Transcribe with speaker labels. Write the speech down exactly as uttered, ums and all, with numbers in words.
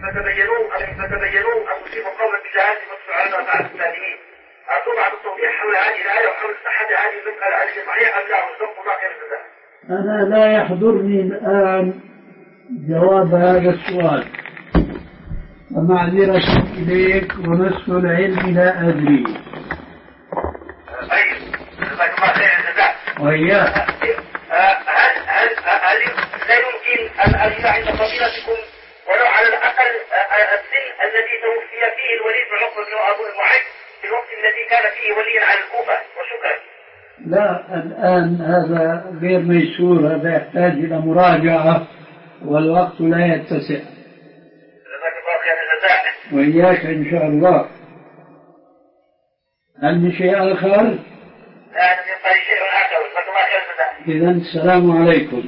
Speaker 1: فتبينوا أن فتبينوا أن تصيبوا قولا بجهاز فتصبحوا على بعض الفاتحين. أرجو بعض التوضيح حول هذه الآية وحول صحة هذه المسألة هل هي صحيحة أم لا وصدق الله خير الجزاء.
Speaker 2: أنا لا يحضرني الآن جواب هذا السؤال ومعذرة إليك ونصف العلم لا أدري.
Speaker 1: طيب جزاك الله خير الجزاء.
Speaker 2: وإياك.
Speaker 1: هل هل هل لا يمكن أن أرجع عند فضيلتكم ولو على الأقل السن الذي توفي فيه الوليد بن عقبة بن أبو معيط في الوقت الذي كان فيه وليا على الكوفة؟ وشكرا.
Speaker 2: لا الآن هذا غير ميسور، هذا يحتاج إلى مراجعة والوقت لا يتسع.
Speaker 1: جزاك الله خير الجزاء.
Speaker 2: وإياك إن شاء الله. هل من شيء آخر؟
Speaker 1: لا لم يبقى شيء آخر. جزاك الله خير الجزاء.
Speaker 2: إذن السلام عليكم.